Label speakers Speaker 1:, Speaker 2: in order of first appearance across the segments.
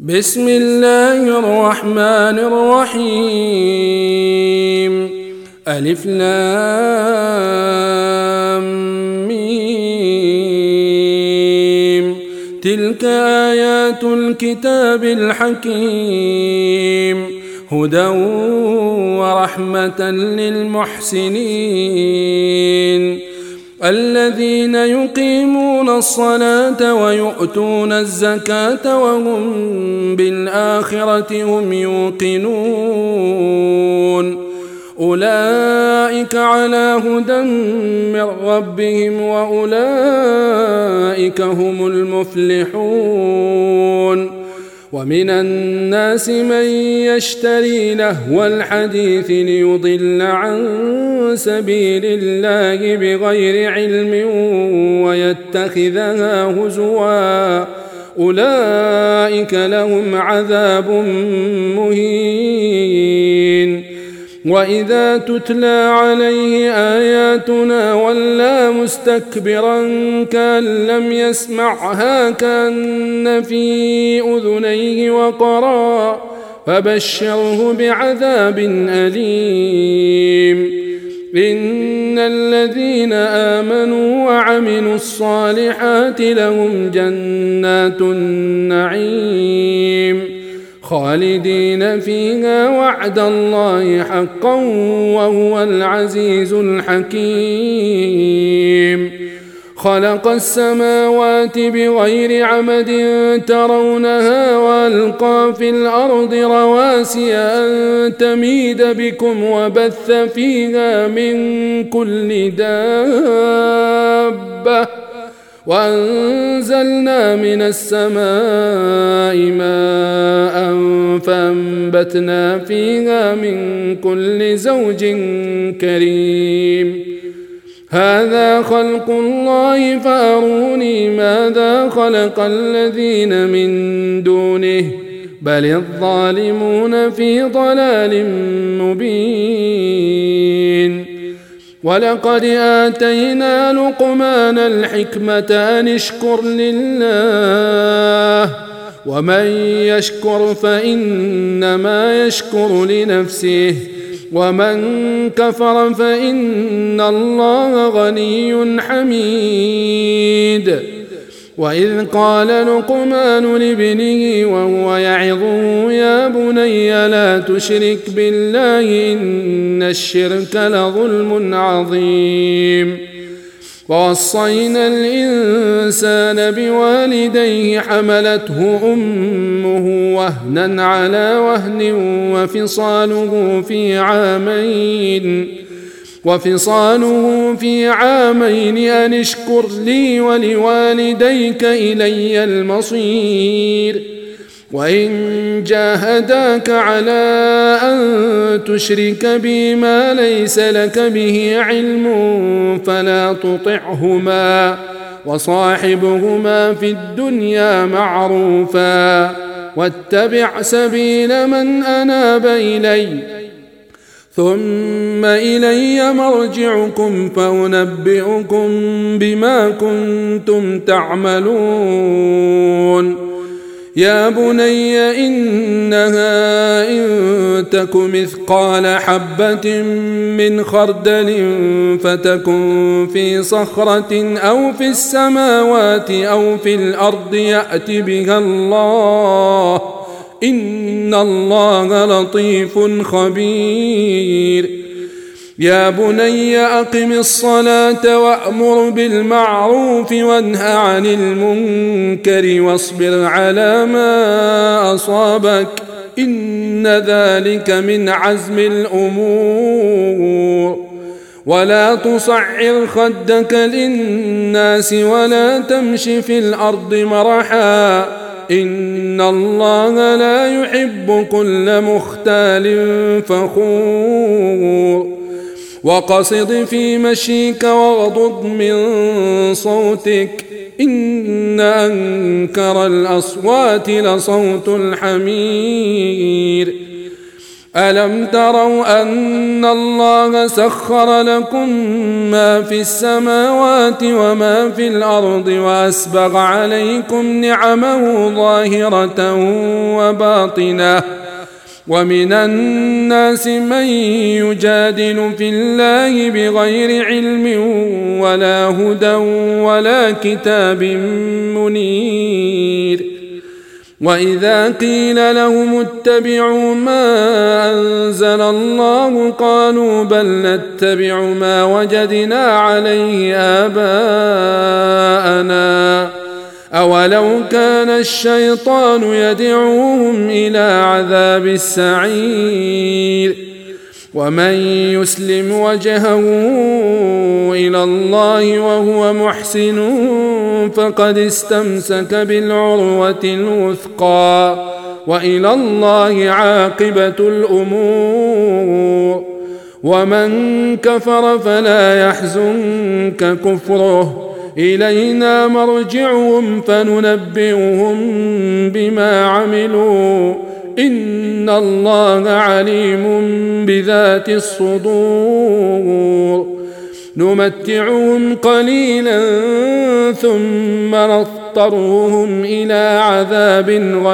Speaker 1: بسم الله الرحمن الرحيم. ألف لام ميم. تلك آيات الكتاب الحكيم، هدى ورحمة للمحسنين الذين يقيمون الصلاة ويؤتون الزكاة وهم بالآخرة هم يوقنون. أولئك على هدى من ربهم وأولئك هم المفلحون. ومن الناس من يشتري لهو الحديث ليضل عن سبيل الله بغير علم ويتخذها هزوا، أولئك لهم عذاب مهين. وإذا تتلى عليه آياتنا ولى مستكبرا كأن لم يسمعها كأن في أذنيه وقرا، فبشره بعذاب أليم. إن الذين آمنوا وعملوا الصالحات لهم جنات النعيم خالدين فيها وعد الله حقا وهو العزيز الحكيم. خلق السماوات بغير عمد ترونها وألقى في الأرض رواسي أن تميد بكم وبث فيها من كل دابة وأنزلنا من السماء ماء فأنبتنا فيها من كل زوج كريم. هذا خلق الله فأروني ماذا خلق الذين من دونه بل الظالمون في ضلال مبين. ولقد آتينا لقمان الحكمة أن اشكر لله ومن يشكر فإنما يشكر لنفسه ومن كفر فإن الله غني حميد. وإذ قال لقمان لابنه وهو يعظه يا بني لا تشرك بالله إن الشرك لظلم عظيم. ووصينا الإنسان بوالديه حملته أمه وهنا على وهن وفصاله في عامين أن اشكر لي ولوالديك إلي المصير. وإن جاهداك على أن تشرك بي ما ليس لك به علم فلا تطعهما وصاحبهما في الدنيا معروفا واتبع سبيل من أناب إلي ثم إلي مرجعكم فأنبئكم بما كنتم تعملون. يا بني إنها إن تك مثقال حبة من خردل فتكن في صخرة أو في السماوات أو في الأرض يأت بها الله إن الله لطيف خبير. يا بني أقم الصلاة وأمر بالمعروف وانه عن المنكر واصبر على ما أصابك إن ذلك من عزم الأمور. ولا تصعر خدك للناس ولا تمش في الأرض مرحا إن الله لا يحب كل مختال فخور. وقصد في مشيك واغضض من صوتك إن أنكر الأصوات لصوت الحمير. ألم تروا أن الله سخر لكم ما في السماوات وما في الأرض وأسبغ عليكم نعمه ظاهرة وباطنة ومن الناس من يجادل في الله بغير علم ولا هدى ولا كتاب منير وإذا قيل لهم اتبعوا ما أنزل الله قالوا بل نتبع ما وجدنا عليه آباءنا أولو كان الشيطان يدعوهم إلى عذاب السعير ومن يسلم وجهه إلى الله وهو محسن فقد استمسك بالعروة الوثقى وإلى الله عاقبة الأمور ومن كفر فلا يحزنك كفره إلينا مرجعهم فننبئهم بما عملوا إن الله عليم بذات الصدور نمتعهم قليلا ثم نضطرهم إلى عذاب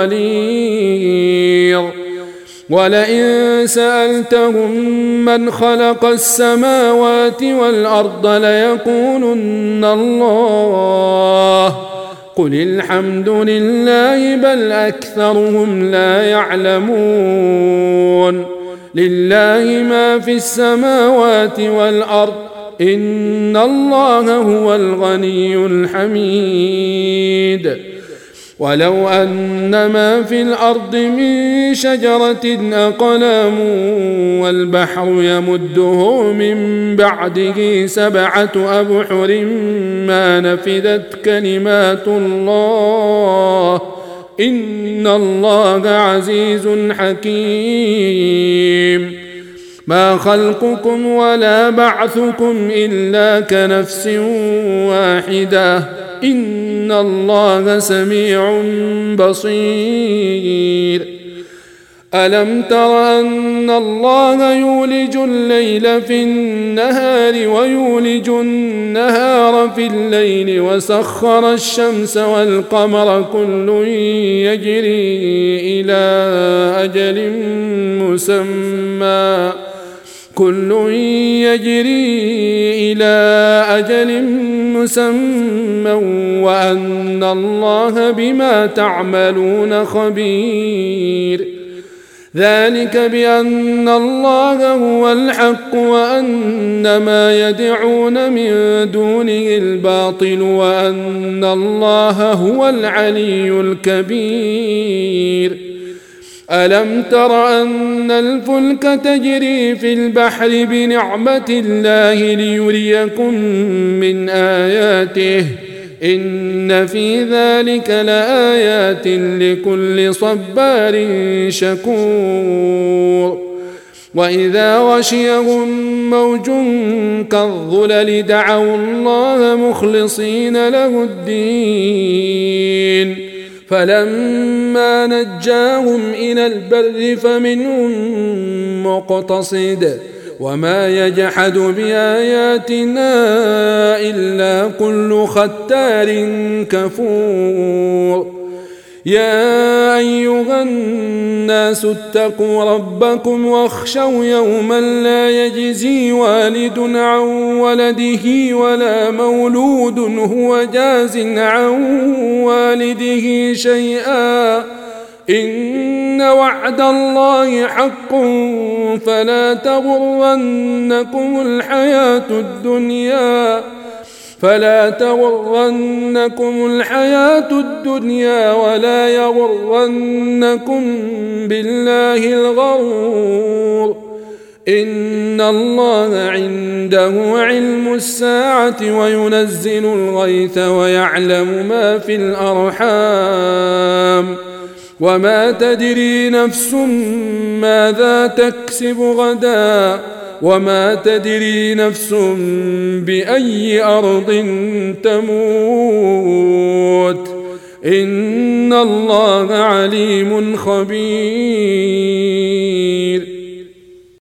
Speaker 1: غليظ ولئن سألتهم من خلق السماوات والأرض ليقولن الله قل الحمد لله بل أكثرهم لا يعلمون لله ما في السماوات والأرض إن الله هو الغني الحميد ولو أن ما في الأرض من شجرة أقلام والبحر يمده من بعده 7 أبحر ما نفدت كلمات الله إن الله عزيز حكيم ما خلقكم ولا بعثكم إلا كنفس واحدة إن الله سميع بصير ألم تر أن الله يولج الليل في النهار ويولج النهار في الليل وسخر الشمس والقمر كل يجري إلى أجل مسمى وأن الله بما تعملون خبير ذلك بأن الله هو الحق وأن ما يدعون من دونه الباطل وأن الله هو العلي الكبير ألم تر أن الفلك تجري في البحر بنعمة الله ليريكم من آياته إن في ذلك لآيات لكل صبار شكور وإذا غشيهم موج كالظلل دعوا الله مخلصين له الدين فلما نجاهم إلى البر فمنهم مقتصد وما يجحد بآياتنا إلا كل ختار كفور يا أيها الناس اتقوا ربكم واخشوا يوما لا يجزي والد عن ولده ولا مولود هو جاز عن والده شيئا إن وعد الله حق فلا تغرنكم الحياة الدنيا ولا يغرنكم بالله الغرور إن الله عنده علم الساعة وينزل الغيث ويعلم ما في الأرحام وما تدري نفس ماذا تكسب غدا وما تدري نفس بأي أرض تموت إن الله عليم خبير